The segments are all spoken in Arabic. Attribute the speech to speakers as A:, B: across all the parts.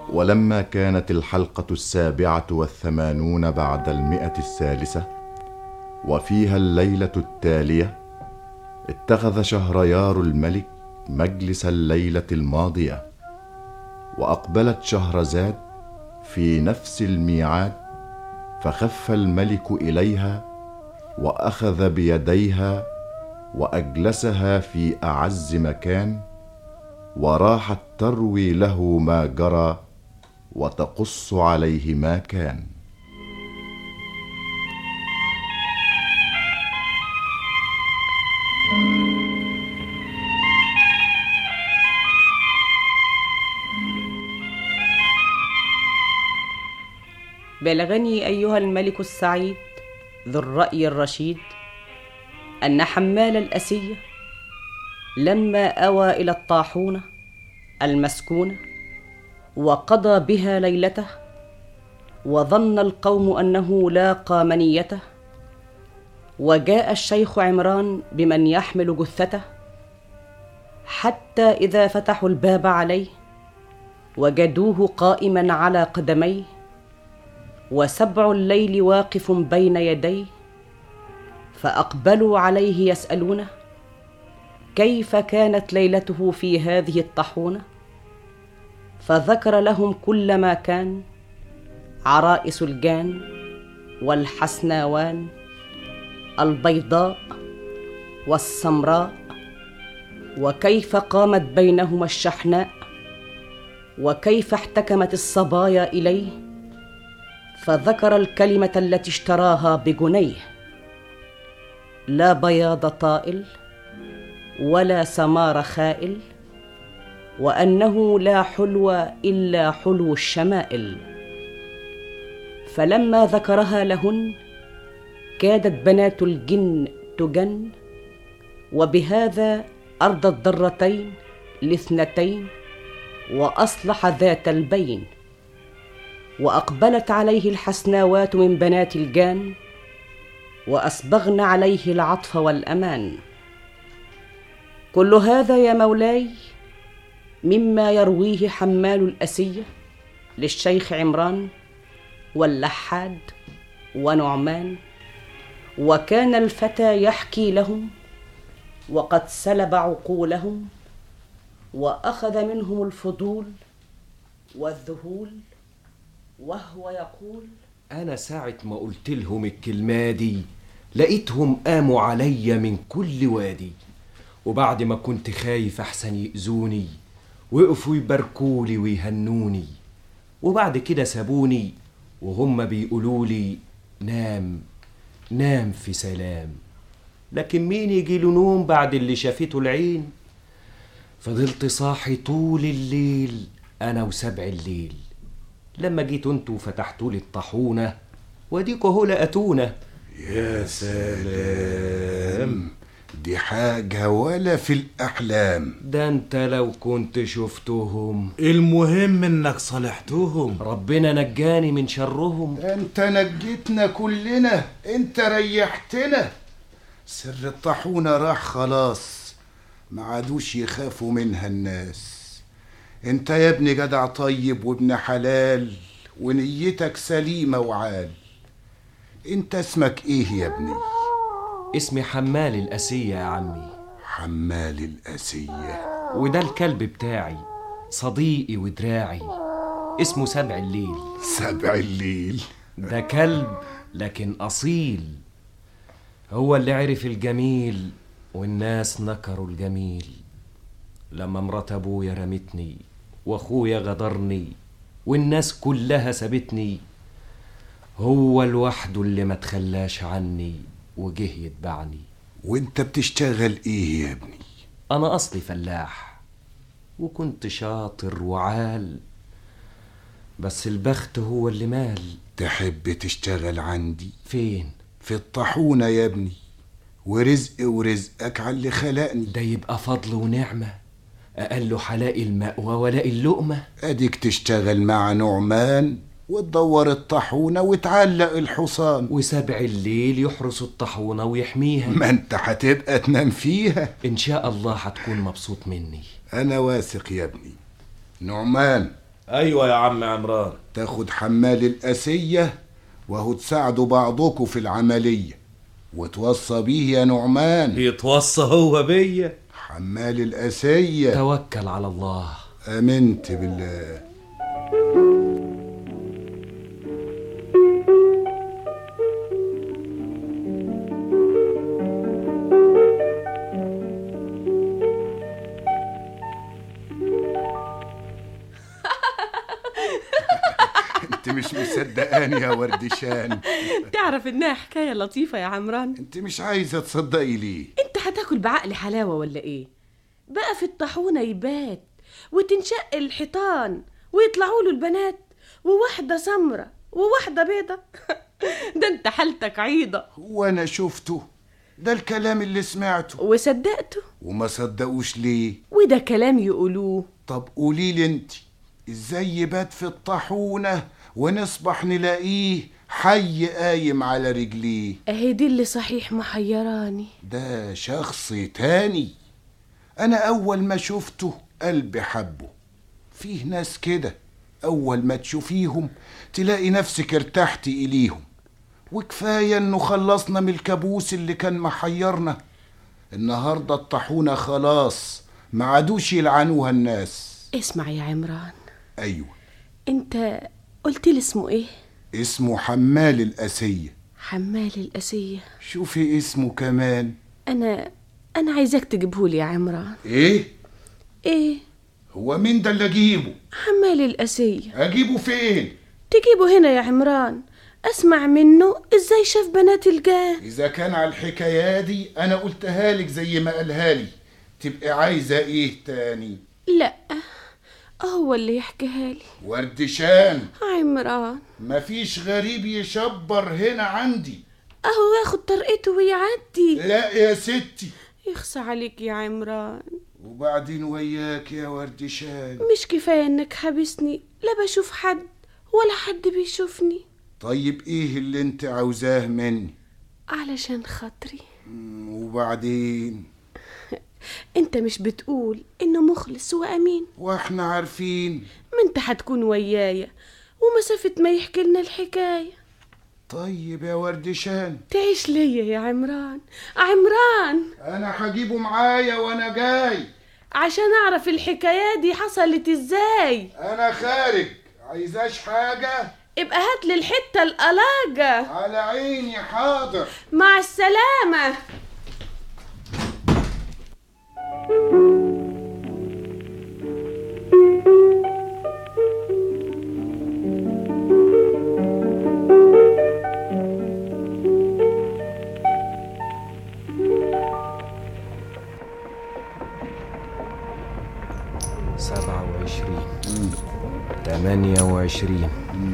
A: ولما كانت الحلقة 87 بعد 100 وفيها الليلة التالية، اتخذ شهريار الملك مجلس الليلة الماضية، وأقبلت شهرزاد في نفس الميعاد، فخف الملك إليها وأخذ بيديها وأجلسها في أعز مكان، وراحت تروي له ما جرى وتقص عليه ما كان.
B: بلغني أيها الملك السعيد ذو الرأي الرشيد أن حمال الأسية لما أوى إلى الطاحونة المسكونة وقضى بها ليلته، وظن القوم أنه لاقى منيته، وجاء الشيخ عمران بمن يحمل جثته، حتى إذا فتحوا الباب عليه وجدوه قائما على قدميه، وسبع الليل واقف بين يديه، فأقبلوا عليه يسألونه كيف كانت ليلته في هذه الطاحونة، فذكر لهم كل ما كان: عرائس الجان والحسناوان، البيضاء والسمراء، وكيف قامت بينهما الشحناء، وكيف احتكمت الصبايا إليه، فذكر الكلمة التي اشتراها بجنيه: لا بياض طائل ولا سمار خائل، وأنه لا حلو إلا حلو الشمائل. فلما ذكرها لهن كادت بنات الجن تجن، وبهذا أرضى الضرتين لاثنتين، وأصلح ذات البين. وأقبلت عليه الحسناوات من بنات الجان، وأسبغن عليه العطف والأمان. كل هذا يا مولاي مما يرويه حمال الأسية للشيخ عمران واللحاد ونعمان. وكان الفتى يحكي لهم وقد سلب عقولهم، وأخذ منهم الفضول والذهول، وهو يقول:
C: أنا ساعة ما قلت لهم الكلمة دي لقيتهم قاموا عليا من كل وادي، وبعد ما كنت خايف أحسن يأذوني وقفوا يباركولي ويهنوني، وبعد كده سابوني وهم بيقولولي نام نام في سلام. لكن مين يجيله نوم بعد اللي شافته العين؟ فضلت صاحي طول الليل أنا وسبع الليل، لما جيتوا انتوا فتحتوا لي الطاحونة واديكوا هو لقتونا.
D: يا سلام، دي حاجة ولا في الأحلام.
C: ده انت لو كنت شفتهم.
E: المهم انك صالحتهم.
C: ربنا نجاني من شرهم.
D: ده انت نجيتنا كلنا، انت ريحتنا. سر الطاحونة راح خلاص، ما عادوش يخافوا منها الناس. انت يا ابني جدع طيب وابن حلال، ونيتك سليمة وعال. انت اسمك ايه يا ابني؟
C: اسمي حمال الأسية يا عمي.
D: حمال الأسية.
C: وده الكلب بتاعي صديقي ودراعي، اسمه سبع الليل.
D: سبع الليل
C: ده كلب لكن أصيل، هو اللي عرف الجميل والناس نكروا الجميل. لما مرات أبويا رمتني وأخويا غدرني والناس كلها سابتني، هو لوحده اللي ما تخلاش عني وجه يتبعني.
D: وانت بتشتغل ايه يا ابني؟
C: أنا أصلي فلاح وكنت شاطر وعال، بس البخت هو اللي مال.
D: تحب تشتغل عندي؟
C: فين؟
D: في الطاحونة يا ابني، ورزق ورزقك على اللي خلقني.
C: ده يبقى فضل ونعمة، أقل حلاقي المأوى ولاقي اللقمة.
D: أديك تشتغل مع نعمان وتدور الطاحونة وتعلق الحصان،
C: وسبع الليل يحرس الطاحونة ويحميها.
D: ما انت هتبقى تنام فيها.
C: إن شاء الله هتكون مبسوط مني.
D: أنا واثق يا ابني. نعمان
E: ايوه يا عم عمران.
D: تاخد حمال القاسية وهو تساعدوا بعضكم في العملية، وتوصى بيه يا نعمان.
E: يتوصى هو بيا؟
D: حمال القاسية.
C: توكل على الله.
D: امنت بالله. انت مش مصدقاني يا وردشان؟
B: تعرف انها حكاية لطيفة يا عمران؟
D: انت مش عايزة تصدقي ليه؟
B: انت هتاكل بعقل حلاوة ولا ايه؟ بقى في الطاحونة يبات وتنشق الحيطان ويطلعوا له البنات، وواحدة سمرة وواحدة بيضة. ده انت حالتك عيضة.
D: وانا شفته، ده الكلام اللي سمعته
B: وصدقته.
D: وما صدقوش ليه؟
B: وده كلام يقولوه.
D: طب قوليلي انت، ازاي يبات في الطاحونة ونصبح نلاقيه حي قايم على رجليه؟
B: اهي دي اللي صحيح محيراني.
D: ده شخص تاني. انا اول ما شفته قلبي حبه. فيه ناس كده اول ما تشوفيهم تلاقي نفسك ارتحتي اليهم. وكفاية انه خلصنا من الكابوس اللي كان محيرنا. النهاردة الطاحونة خلاص ما عادوش يلعنوها الناس.
B: اسمع يا عمران.
D: ايوه.
B: انت قلت لي اسمه ايه؟
D: اسمه حمال القاسية.
B: حمال القاسية.
D: شوفي اسمه كمان.
B: انا عايزاك تجيبهولي يا عمران.
D: ايه؟
B: هو
D: مين ده اللي اجيبه؟
B: حمال القاسية.
D: اجيبه فين؟
B: تجيبه هنا يا عمران، اسمع منه ازاي شاف بنات الجان.
D: اذا كان على الحكاية دي انا قلتها لك زي ما قالها لي، تبقى عايزة ايه تاني؟
B: لا، هو اللي يحكيها لي.
D: وردشان.
B: عمران،
D: مفيش غريب يشبر هنا عندي.
B: اهو ياخد طريقته ويعدي.
D: لا يا ستي.
B: يخصى عليك يا عمران.
D: وبعدين وياك يا وردشان.
B: مش كفاية انك حابسني، لا بشوف حد ولا حد بيشوفني.
D: طيب ايه اللي انت عاوزاه مني؟
B: علشان خاطري.
D: وبعدين؟
B: انت مش بتقول انه مخلص وامين؟
D: واحنا عارفين.
B: ما انت هتكون ويايا ومسافة ما يحكي لنا الحكاية.
D: طيب يا وردشان.
B: تعيش ليا يا عمران. عمران،
D: انا هجيبه معايا وانا جاي
B: عشان اعرف الحكاية دي حصلت ازاي.
D: انا خارج. عايزاش حاجة؟
B: ابقى هات لي الحتة القلاجة.
D: على عيني. حاضر.
B: مع السلامة.
C: تمانية وعشرين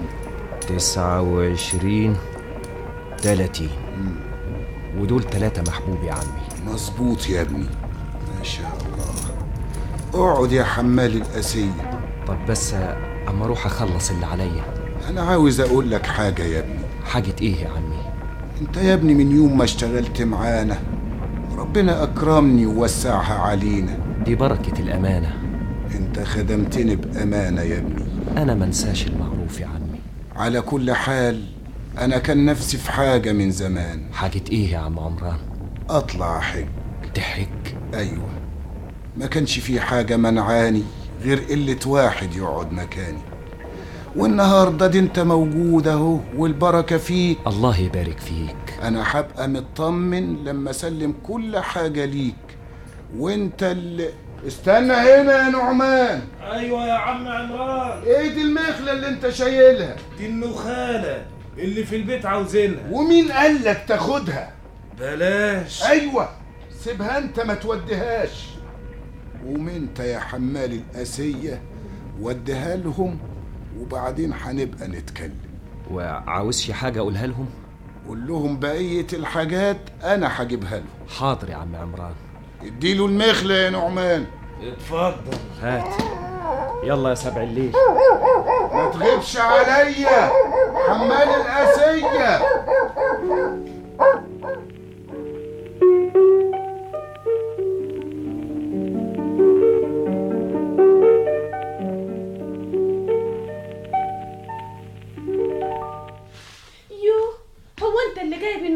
C: 29 30. ودول 3 محبوب يا عمي.
D: مظبوط يا ابني، ما شاء الله. اقعد يا حمال القاسية.
C: طب بس اما اروح اخلص اللي عليا.
D: انا عاوز اقول لك حاجة يا ابني.
C: حاجة ايه يا عمي؟
D: انت يا ابني من يوم ما اشتغلت معانا ربنا اكرمني ووسعها علينا.
C: دي بركة الامانة.
D: انت خدمتني بامانة يا ابني.
C: انا منساش المعروف يا عمي.
D: على كل حال انا كان نفسي في حاجة من زمان.
C: حاجة ايه يا عم عمران؟
D: اطلع حج.
C: تحج؟
D: ايوه. ما كانش في حاجة منعاني غير قلة واحد يقعد مكاني، والنهاردة دي انت موجود اهو والبركة فيك.
C: الله يبارك فيك.
D: انا هبقى مطمن لما اسلم كل حاجة ليك، وانت اللي استنى هنا يا نعمان.
E: ايوه يا عم عمران.
D: ايه دي المخلة اللي انت شايلها؟
E: دي النخالة اللي في البيت عاوزينها.
D: ومين قالك تاخدها؟
E: بلاش.
D: ايوه، سيبها انت ما توديهاش. قوم انت يا حمال القاسية وديها لهم وبعدين هنبقى نتكلم.
C: وعاوزش حاجة اقولها لهم؟
D: قول لهم بقية الحاجات انا هجيبها لهم.
C: حاضر يا عم عمران.
D: اديله المخلة يا نعمان.
E: اتفضل.
C: هات. يلا يا 7 الليل.
D: ما تغيبش عليا حمال القاسية.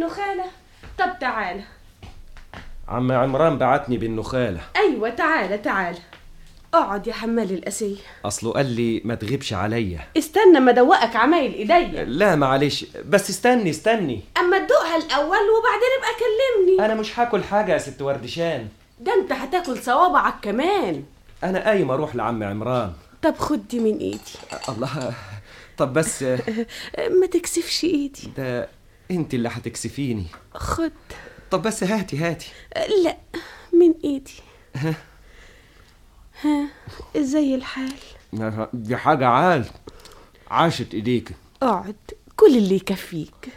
B: بالنخالة؟ طب تعالى.
C: عم عمران بعتني بالنخالة.
B: أيوة تعالى تعالى، اقعد يا حمال القسية.
C: أصله قال لي ما تغيبش عليا.
B: استنى ما دوقك عمايل ايديا.
C: لا معلش، بس استني
B: اما تدوقها الاول وبعدين ابقى كلمني.
C: أنا مش هاكل حاجة يا ست وردشان.
B: ده انت هتاكل صوابعك كمان.
C: أنا قايم أروح لعم عمران.
B: طب خد دي من ايدي.
C: الله، طب بس
B: ما تكسفش ايدي.
C: ده انت اللي هتكسفيني.
B: خد.
C: طب بس هاتي.
B: لا، من ايدي. ها ازاي الحال؟
C: دي حاجة عال، عاشت ايديك.
B: اقعد، كل اللي يكفيك.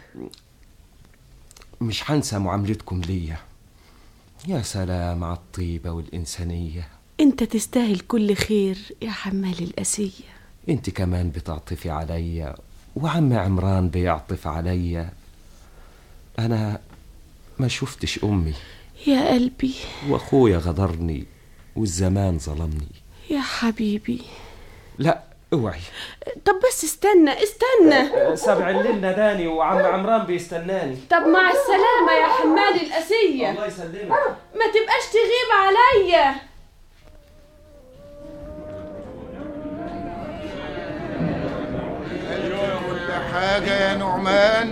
C: مش هنسى معاملتكم ليا. يا سلام على الطيبة والإنسانية.
B: انت تستاهل كل خير يا حمال القسية.
C: انت كمان بتعطفي عليا، وعم عمران بيعطف عليا. انا ما شفتش امي
B: يا قلبي،
C: واخويا غدرني والزمان ظلمني.
B: يا حبيبي.
C: لا اوعي.
B: طب بس استنى.
C: سبع الليل ناداني وعم عمران بيستناني.
B: طب مع السلامة يا حمال القسية.
C: الله يسلمك.
B: ما تبقاش تغيب عليا.
D: حاجة يا نعمان.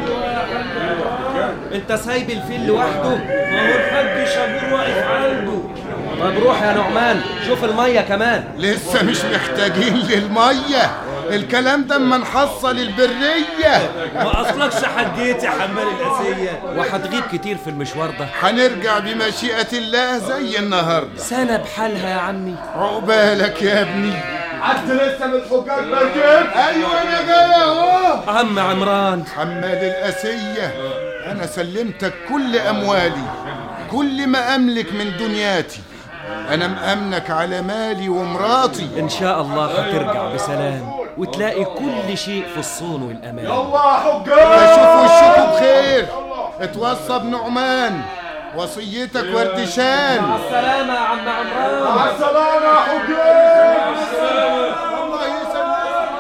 C: انت سايب الفيل لوحده؟
E: ما هو الحاج شابور واقف عنده.
C: طب روح يا نعمان شوف المية كمان.
D: لسه مش محتاجين للمية، الكلام ده اما نحصل البرية.
E: ما اصلكش حجيت يا حمال القسية.
C: وهتغيب كتير في المشوار ده.
D: هنرجع بمشيئة الله زي النهاردة.
C: سنة بحالها يا عمي.
D: عقبالك يا ابني.
F: عد لسه من الحجاج ما جبت؟
D: ايوه انا جاي اهو.
C: عم عمران.
D: حماد القسية، انا سلمتك كل اموالي، كل ما املك من دنياتي. انا مأمنك على مالي ومراتي.
C: ان شاء الله هترجع بسلام وتلاقي كل شيء في الصون والامان.
F: يلا يا حجاج،
D: اشوف وشكوا بخير. اتوصى بنعمان، وصيتك وردشان.
C: مع السلامة يا عم عمران.
F: مع السلامة يا حجاج.
D: الله يسلمك.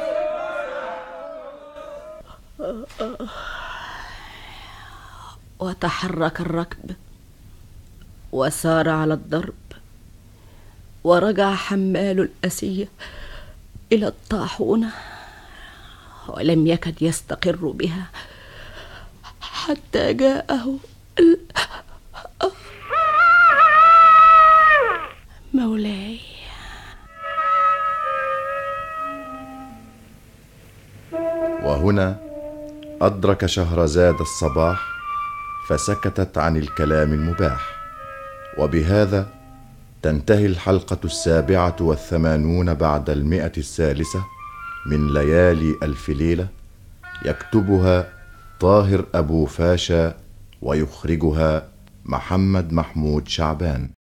B: وتحرك الركب وسار على الضرب، ورجع حمال القسية إلى الطاحونة، ولم يكد يستقر بها حتى جاءه مولاي.
A: وهنا أدرك شهرزاد الصباح فسكتت عن الكلام المباح. وبهذا تنتهي الحلقة 87 بعد 100 من ليالي ألف ليلة. يكتبها طاهر أبو فاشا ويخرجها محمد محمود شعبان.